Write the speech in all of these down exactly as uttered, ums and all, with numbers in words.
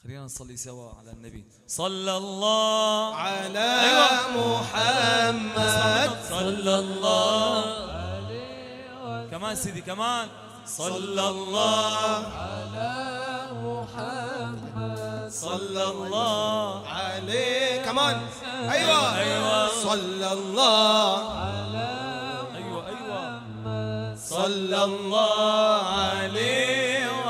خلينا نصلي سوا على النبي. صلى الله على أيوة. محمد صلى الله عليه. كمان سيدي كمان. صلى الله على محمد صلى الله عليه. كمان ايوه ايوه. صلى الله على ايوه ايوه صلى الله عليه وسلم.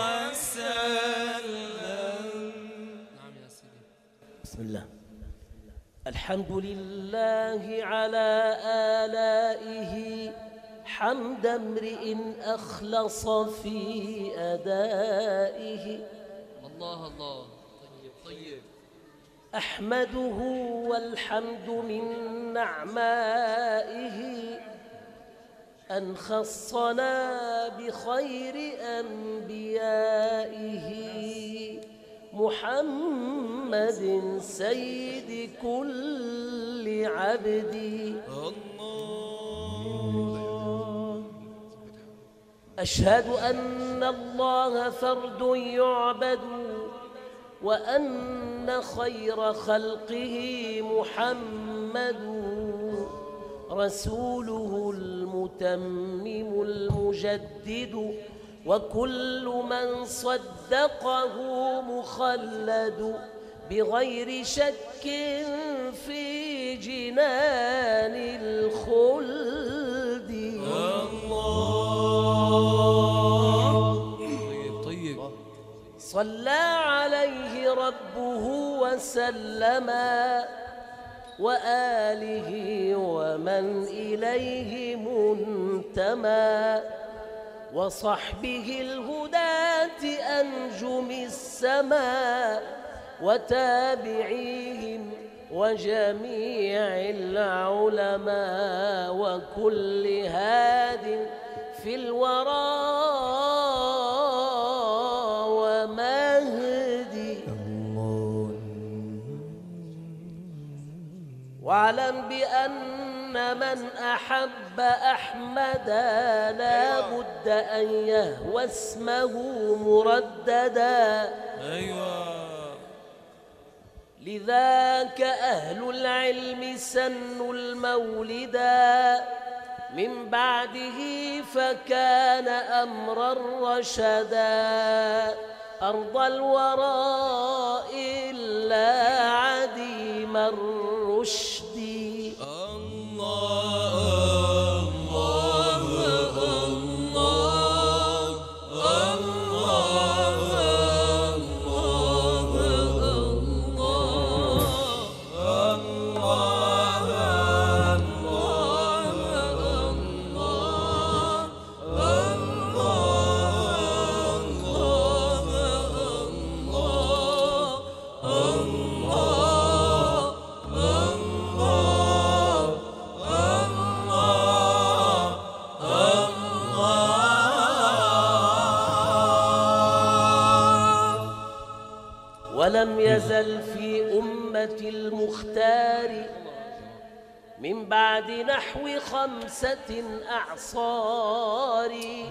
نعم يا سيدي. بسم الله. الحمد لله على آلائه حمد امرئ أخلص في أدائه. الله الله. طيب طيب. أحمده والحمد من نعمائه أن خصنا بخير أنبيائه محمد سيد كل عبد. أشهد أن الله فرد يعبد وأن خير خلقه محمد رسوله المتمم المجدد وكل من صدقه مخلد بغير شك في جنان الخلد. الله. طيب طيب. صلى عليه ربه وسلم وآله ومن إليه منتمى وصحبه الهداة أنجم السماء وتابعيهم وجميع العلماء وكل هاد في الورى ومهدي. واعلم بأن من أحب أحمد لا بد أن يهوى اسمه مرددا. ايوه. لذاك أهل العلم سنوا المولدا من بعده فكان أمرا رشدا أرض الوراء إلا عديم الرشد. الله الله الله ولم يزل في أمة المختار من بعد نحو خمسة أعصار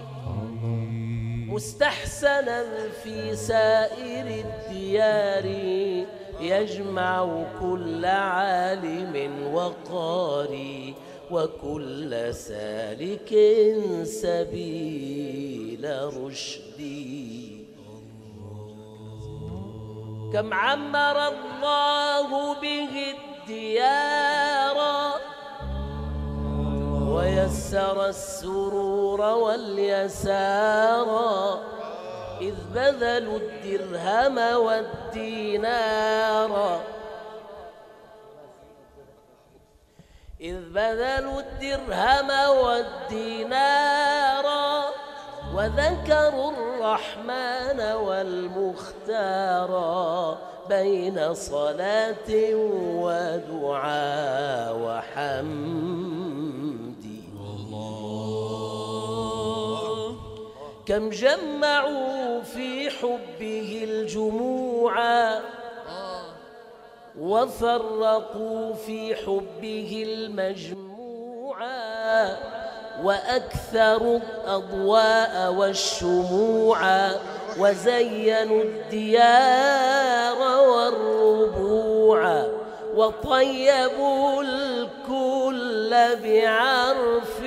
مستحسنا في سائر الديار يجمع كل عالم وقاري وكل سالك سبيل رشدي. كم عمر الله به الديار ويسر السرور واليسار إذ بذلوا الدرهم والدينار إذ بذلوا الدرهم والدينار وذكروا الرحمن والمختار بين صلاة ودعاء وحمد. الله. كم جمعوا في حبه الجموعا وفرقوا في حبه المجموعا وأكثروا الأضواء والشموع وزينوا الديار وطيبوا الكل بعرف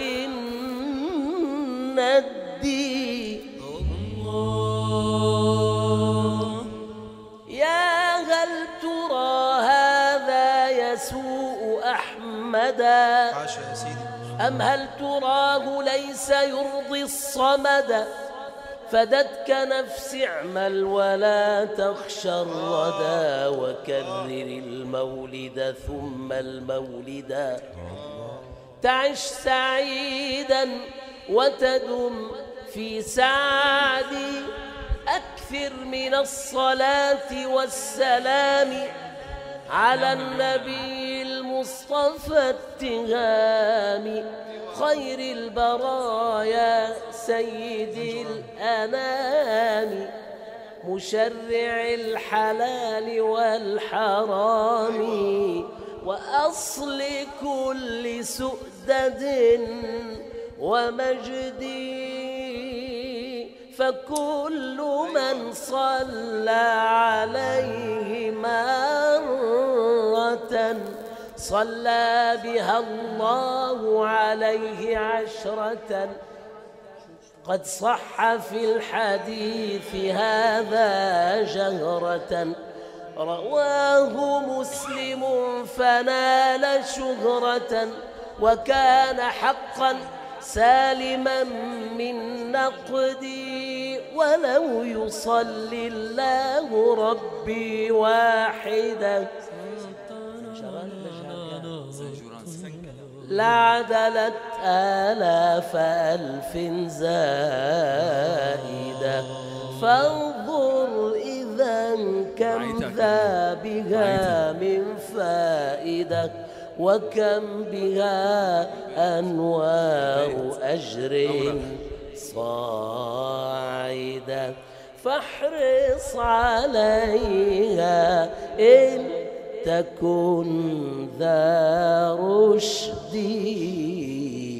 الندي. الله يا هل ترى هذا يسوء أحمدا عاشا يا سيدي. أم هل تراه ليس يرضي الصمد؟ فدتك نفسي اعمل ولا تخشى الردى وكرر المولد ثم المولدا. تعش سعيدا وتدم في سعدي. أكثر من الصلاة والسلام على النبي المصطفى التهام خير البرايا سيد الأنام مشرع الحلال والحرام وأصل كل سؤدد ومجد. فكل من صلى عليه مرة صلى بها الله عليه عشرة. قد صح في الحديث هذا جهرة رواه مسلم فنال شهرة وكان حقا سالما من نقدي. ولو يصلي الله ربي واحدا لعدلت آلاف ألف زائدة. فانظر إذا كم ذا بها من فائدة وكم بها أنواع أجر صاعدة. فاحرص عليها إن تكن ذا رشد.